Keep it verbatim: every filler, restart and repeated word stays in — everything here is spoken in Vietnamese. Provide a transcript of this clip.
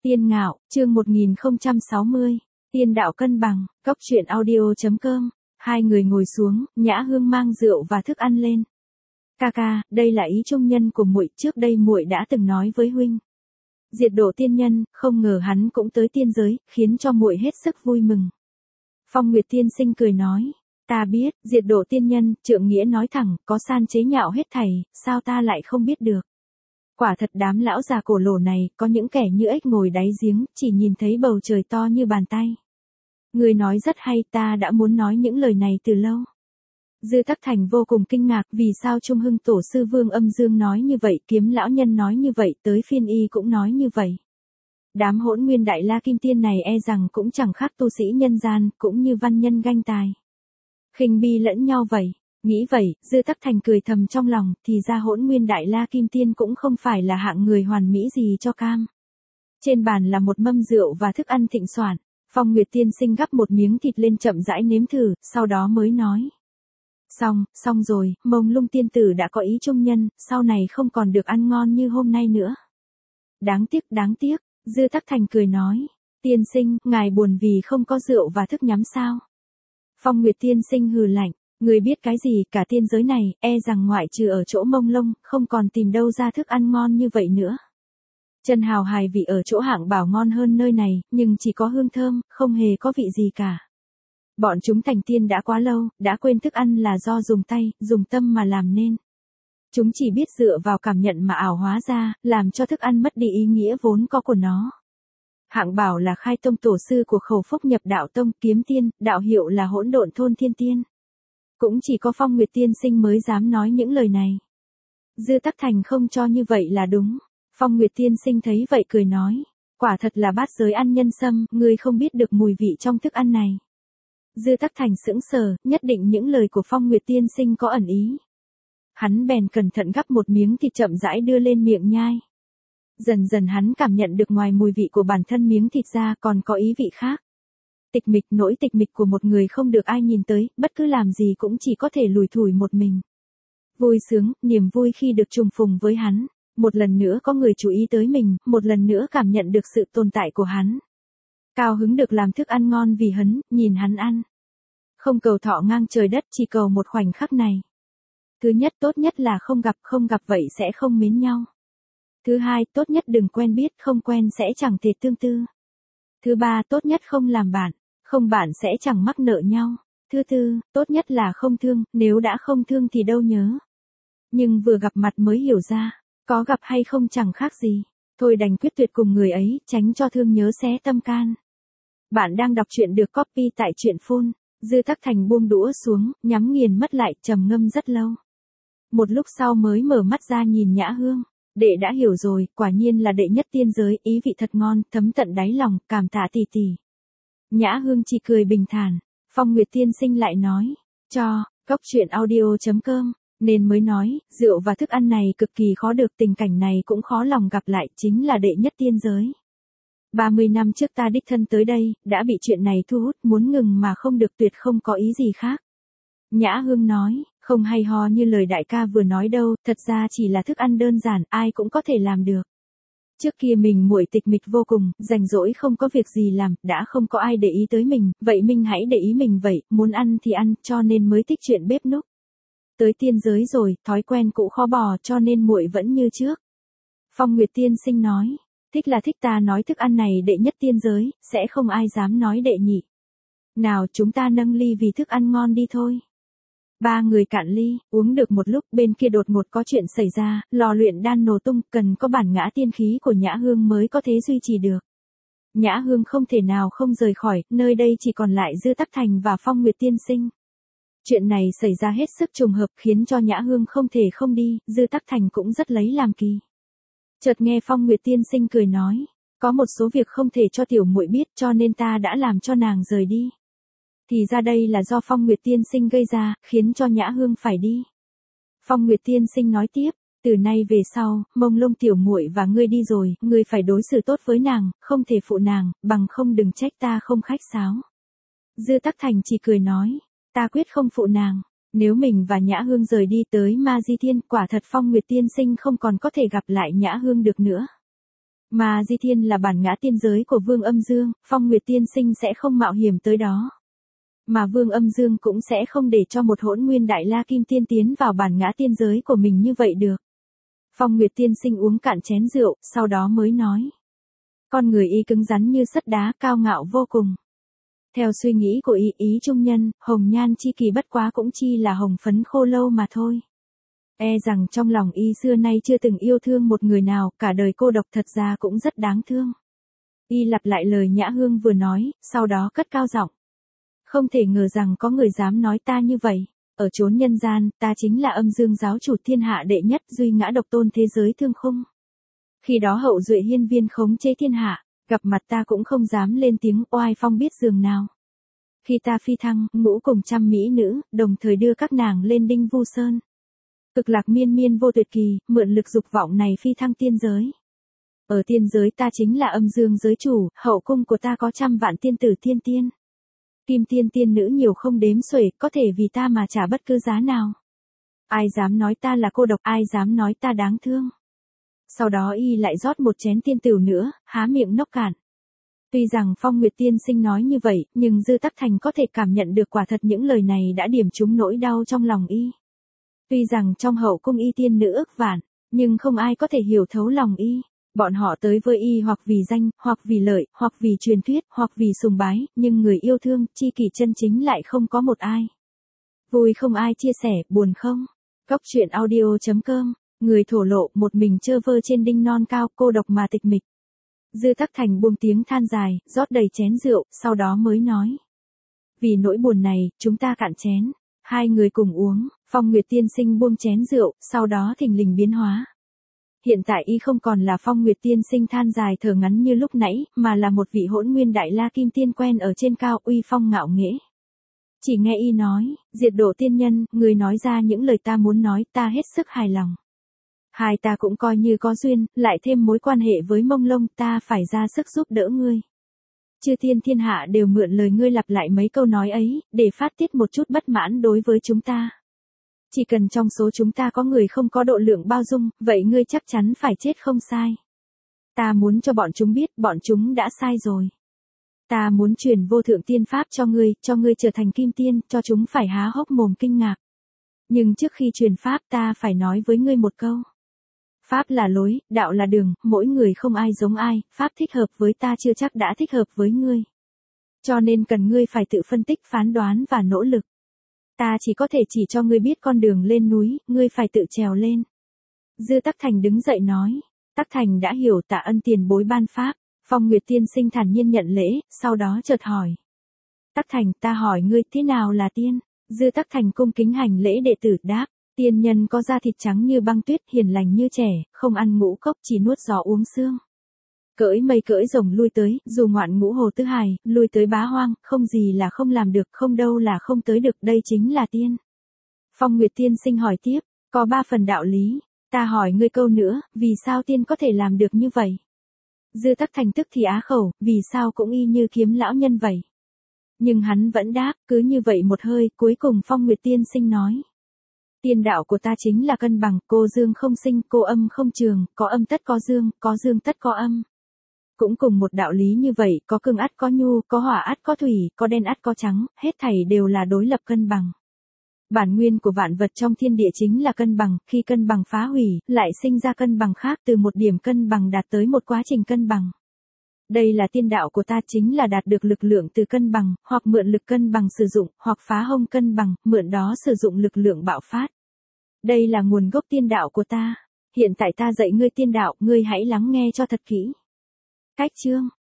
Tiên Ngạo, chương một nghìn không trăm sáu mươi. Tiên đạo cân bằng, cốc truyện audio.com. Hai người ngồi xuống, Nhã Hương mang rượu và thức ăn lên. Ca ca, đây là ý trung nhân của muội, trước đây muội đã từng nói với huynh. Diệt độ tiên nhân, không ngờ hắn cũng tới tiên giới, khiến cho muội hết sức vui mừng. Phong Nguyệt tiên sinh cười nói, ta biết, diệt độ tiên nhân, trượng nghĩa nói thẳng, có san chế nhạo hết thảy, sao ta lại không biết được. Quả thật đám lão già cổ lồ này, có những kẻ như ếch ngồi đáy giếng, chỉ nhìn thấy bầu trời to như bàn tay. Người nói rất hay, ta đã muốn nói những lời này từ lâu. Dư Tắc Thành vô cùng kinh ngạc, vì sao Trung Hưng Tổ sư Vương Âm Dương nói như vậy, Kiếm lão nhân nói như vậy, tới phiên y cũng nói như vậy. Đám hỗn nguyên đại la kim tiên này e rằng cũng chẳng khác tu sĩ nhân gian, cũng như văn nhân ganh tài. Khinh bi lẫn nhau vậy. Nghĩ vậy, Dư Tắc Thành cười thầm trong lòng, thì ra hỗn nguyên đại la kim tiên cũng không phải là hạng người hoàn mỹ gì cho cam. Trên bàn là một mâm rượu và thức ăn thịnh soạn. Phong Nguyệt tiên sinh gắp một miếng thịt lên chậm rãi nếm thử, sau đó mới nói. Xong, xong rồi, Mông Lung tiên tử đã có ý trung nhân, sau này không còn được ăn ngon như hôm nay nữa. Đáng tiếc, đáng tiếc, Dư Tắc Thành cười nói. Tiên sinh, ngài buồn vì không có rượu và thức nhắm sao? Phong Nguyệt tiên sinh hừ lạnh. Người biết cái gì, cả tiên giới này, e rằng ngoại trừ ở chỗ Mông Lung, không còn tìm đâu ra thức ăn ngon như vậy nữa. Chân hào hài vị ở chỗ hạng bảo ngon hơn nơi này, nhưng chỉ có hương thơm, không hề có vị gì cả. Bọn chúng thành tiên đã quá lâu, đã quên thức ăn là do dùng tay, dùng tâm mà làm nên. Chúng chỉ biết dựa vào cảm nhận mà ảo hóa ra, làm cho thức ăn mất đi ý nghĩa vốn có của nó. Hạng bảo là khai tông tổ sư của Khẩu Phúc Nhập Đạo Tông, kiếm tiên, đạo hiệu là Hỗn Độn Thôn Thiên Tiên. Cũng chỉ có Phong Nguyệt tiên sinh mới dám nói những lời này. Dư Tắc Thành không cho như vậy là đúng. Phong Nguyệt tiên sinh thấy vậy cười nói. Quả thật là bát giới ăn nhân sâm, ngươi không biết được mùi vị trong thức ăn này. Dư Tắc Thành sững sờ, nhất định những lời của Phong Nguyệt tiên sinh có ẩn ý. Hắn bèn cẩn thận gắp một miếng thịt chậm rãi đưa lên miệng nhai. Dần dần hắn cảm nhận được ngoài mùi vị của bản thân miếng thịt ra còn có ý vị khác. Tịch mịch, nỗi tịch mịch của một người không được ai nhìn tới, bất cứ làm gì cũng chỉ có thể lủi thủi một mình. Vui sướng, niềm vui khi được trùng phùng với hắn. Một lần nữa có người chú ý tới mình, một lần nữa cảm nhận được sự tồn tại của hắn. Cao hứng được làm thức ăn ngon vì hắn, nhìn hắn ăn. Không cầu thọ ngang trời đất, chỉ cầu một khoảnh khắc này. Thứ nhất, tốt nhất là không gặp, không gặp vậy sẽ không mến nhau. Thứ hai, tốt nhất đừng quen biết, không quen sẽ chẳng thể tương tư. Thứ ba, tốt nhất không làm bạn, không bạn sẽ chẳng mắc nợ nhau. Thứ tư, tốt nhất là không thương, nếu đã không thương thì đâu nhớ. Nhưng vừa gặp mặt mới hiểu ra, có gặp hay không chẳng khác gì. Thôi đành quyết tuyệt cùng người ấy, tránh cho thương nhớ xé tâm can. Bạn đang đọc truyện được copy tại truyện phun. Dư Tắc Thành buông đũa xuống, nhắm nghiền mắt lại, trầm ngâm rất lâu. Một lúc sau mới mở mắt ra nhìn Nhã Hương. Đệ đã hiểu rồi, quả nhiên là đệ nhất tiên giới, ý vị thật ngon, thấm tận đáy lòng, cảm tạ tỷ tỷ. Nhã Hương chỉ cười bình thản. Phong Nguyệt tiên sinh lại nói, cho, cốc truyện audio.com, nên mới nói, rượu và thức ăn này cực kỳ khó được, tình cảnh này cũng khó lòng gặp lại, chính là đệ nhất tiên giới. ba mươi năm trước ta đích thân tới đây, đã bị chuyện này thu hút, muốn ngừng mà không được, tuyệt không có ý gì khác. Nhã Hương nói, không hay ho như lời đại ca vừa nói đâu, thật ra chỉ là thức ăn đơn giản, ai cũng có thể làm được. Trước kia mình muội tịch mịch vô cùng, rảnh rỗi không có việc gì làm, đã không có ai để ý tới mình, vậy mình hãy để ý mình vậy, muốn ăn thì ăn, cho nên mới thích chuyện bếp núc. Tới tiên giới rồi, thói quen cũ khó bỏ, cho nên muội vẫn như trước. Phong Nguyệt tiên sinh nói, thích là thích, ta nói thức ăn này đệ nhất tiên giới, sẽ không ai dám nói đệ nhị. Nào chúng ta nâng ly vì thức ăn ngon đi thôi. Ba người cạn ly, uống được một lúc, bên kia đột ngột có chuyện xảy ra, lò luyện đan nổ tung, cần có bản ngã tiên khí của Nhã Hương mới có thể duy trì được. Nhã Hương không thể nào không rời khỏi, nơi đây chỉ còn lại Dư Tắc Thành và Phong Nguyệt tiên sinh. Chuyện này xảy ra hết sức trùng hợp, khiến cho Nhã Hương không thể không đi, Dư Tắc Thành cũng rất lấy làm kỳ. Chợt nghe Phong Nguyệt tiên sinh cười nói, có một số việc không thể cho tiểu muội biết, cho nên ta đã làm cho nàng rời đi. Thì ra đây là do Phong Nguyệt tiên sinh gây ra, khiến cho Nhã Hương phải đi. Phong Nguyệt tiên sinh nói tiếp, từ nay về sau, Mông Lung tiểu muội và ngươi đi rồi, ngươi phải đối xử tốt với nàng, không thể phụ nàng, bằng không đừng trách ta không khách sáo. Dư Tắc Thành chỉ cười nói, ta quyết không phụ nàng. Nếu mình và Nhã Hương rời đi tới Ma Di Thiên, quả thật Phong Nguyệt tiên sinh không còn có thể gặp lại Nhã Hương được nữa. Mà Di Thiên là bản ngã tiên giới của Vương Âm Dương, Phong Nguyệt Tiên Sinh sẽ không mạo hiểm tới đó. Mà Vương Âm Dương cũng sẽ không để cho một hỗn nguyên đại la kim tiên tiến vào bản ngã tiên giới của mình như vậy được. Phong Nguyệt Tiên Sinh uống cạn chén rượu, sau đó mới nói. Con người y cứng rắn như sắt đá, cao ngạo vô cùng. Theo suy nghĩ của y, ý trung nhân, hồng nhan chi kỳ bất quá cũng chi là hồng phấn khô lâu mà thôi. E rằng trong lòng y xưa nay chưa từng yêu thương một người nào, cả đời cô độc thật ra cũng rất đáng thương. Y lặp lại lời Nhã Hương vừa nói, sau đó cất cao giọng. Không thể ngờ rằng có người dám nói ta như vậy. Ở chốn nhân gian, ta chính là Âm Dương giáo chủ thiên hạ đệ nhất, duy ngã độc tôn thế giới thương khung. Khi đó hậu duệ hiên viên khống chế thiên hạ, gặp mặt ta cũng không dám lên tiếng oai phong biết giường nào. Khi ta phi thăng, ngũ cùng trăm mỹ nữ, đồng thời đưa các nàng lên Đinh Vu Sơn. Cực lạc miên miên vô tuyệt kỳ, mượn lực dục vọng này phi thăng tiên giới. Ở tiên giới ta chính là Âm Dương giới chủ, hậu cung của ta có trăm vạn tiên tử tiên tiên. Kim tiên tiên nữ nhiều không đếm xuể, có thể vì ta mà trả bất cứ giá nào. Ai dám nói ta là cô độc, ai dám nói ta đáng thương. Sau đó y lại rót một chén tiên tửu nữa, há miệng nốc cạn. Tuy rằng Phong Nguyệt Tiên Sinh nói như vậy, nhưng Dư Tắc Thành có thể cảm nhận được quả thật những lời này đã điểm trúng nỗi đau trong lòng y. Tuy rằng trong hậu cung y tiên nữ ức vạn, nhưng không ai có thể hiểu thấu lòng y. Bọn họ tới với y hoặc vì danh, hoặc vì lợi, hoặc vì truyền thuyết, hoặc vì sùng bái, nhưng người yêu thương, tri kỷ chân chính lại không có một ai. Vui không ai chia sẻ, buồn không? Góc truyện audio chấm com, người thổ lộ một mình chơ vơ trên đinh non cao, cô độc mà tịch mịch. Dư Tắc Thành buông tiếng than dài, rót đầy chén rượu, sau đó mới nói. Vì nỗi buồn này, chúng ta cạn chén. Hai người cùng uống, Phong Nguyệt Tiên Sinh buông chén rượu, sau đó thình lình biến hóa. Hiện tại y không còn là Phong Nguyệt Tiên Sinh than dài thở ngắn như lúc nãy, mà là một vị hỗn nguyên đại la kim tiên quen ở trên cao, uy phong ngạo nghễ. Chỉ nghe y nói, diệt độ tiên nhân, người nói ra những lời ta muốn nói, ta hết sức hài lòng. Hai ta cũng coi như có duyên, lại thêm mối quan hệ với Mông Lông, ta phải ra sức giúp đỡ ngươi. Chư thiên thiên hạ đều mượn lời ngươi lặp lại mấy câu nói ấy, để phát tiết một chút bất mãn đối với chúng ta. Chỉ cần trong số chúng ta có người không có độ lượng bao dung, vậy ngươi chắc chắn phải chết không sai. Ta muốn cho bọn chúng biết, bọn chúng đã sai rồi. Ta muốn truyền vô thượng tiên pháp cho ngươi, cho ngươi trở thành kim tiên, cho chúng phải há hốc mồm kinh ngạc. Nhưng trước khi truyền pháp ta phải nói với ngươi một câu. Pháp là lối, đạo là đường, mỗi người không ai giống ai, pháp thích hợp với ta chưa chắc đã thích hợp với ngươi. Cho nên cần ngươi phải tự phân tích, phán đoán và nỗ lực. Ta chỉ có thể chỉ cho ngươi biết con đường lên núi, ngươi phải tự trèo lên. Dư Tắc Thành đứng dậy nói. Tắc Thành đã hiểu, tạ ân tiền bối ban pháp. Phong Nguyệt Tiên Sinh thản nhiên nhận lễ, sau đó chợt hỏi. Tắc Thành, ta hỏi ngươi thế nào là tiên? Dư Tắc Thành cung kính hành lễ đệ tử đáp. Tiên nhân có da thịt trắng như băng tuyết, hiền lành như trẻ, không ăn ngũ cốc, chỉ nuốt gió uống sương. Cưỡi mây cưỡi rồng lui tới, dù ngoạn ngũ hồ tứ hài, lui tới bá hoang, không gì là không làm được, không đâu là không tới được, đây chính là tiên. Phong Nguyệt Tiên Sinh hỏi tiếp, có ba phần đạo lý, ta hỏi ngươi câu nữa, vì sao tiên có thể làm được như vậy? Dư Tắc Thành tức thì á khẩu, vì sao cũng y như Kiếm lão nhân vậy? Nhưng hắn vẫn đáp, cứ như vậy một hơi, cuối cùng Phong Nguyệt Tiên Sinh nói. Tiên đạo của ta chính là cân bằng, cô dương không sinh, cô âm không trường, có âm tất có dương, có dương tất có âm. Cũng cùng một đạo lý như vậy, có cương ắt có nhu, có hỏa ắt có thủy, có đen ắt có trắng, hết thảy đều là đối lập cân bằng. Bản nguyên của vạn vật trong thiên địa chính là cân bằng, khi cân bằng phá hủy, lại sinh ra cân bằng khác, từ một điểm cân bằng đạt tới một quá trình cân bằng. Đây là tiên đạo của ta, chính là đạt được lực lượng từ cân bằng, hoặc mượn lực cân bằng sử dụng, hoặc phá hông cân bằng, mượn đó sử dụng lực lượng bạo phát. Đây là nguồn gốc tiên đạo của ta. Hiện tại ta dạy ngươi tiên đạo, ngươi hãy lắng nghe cho thật kỹ. Cách chương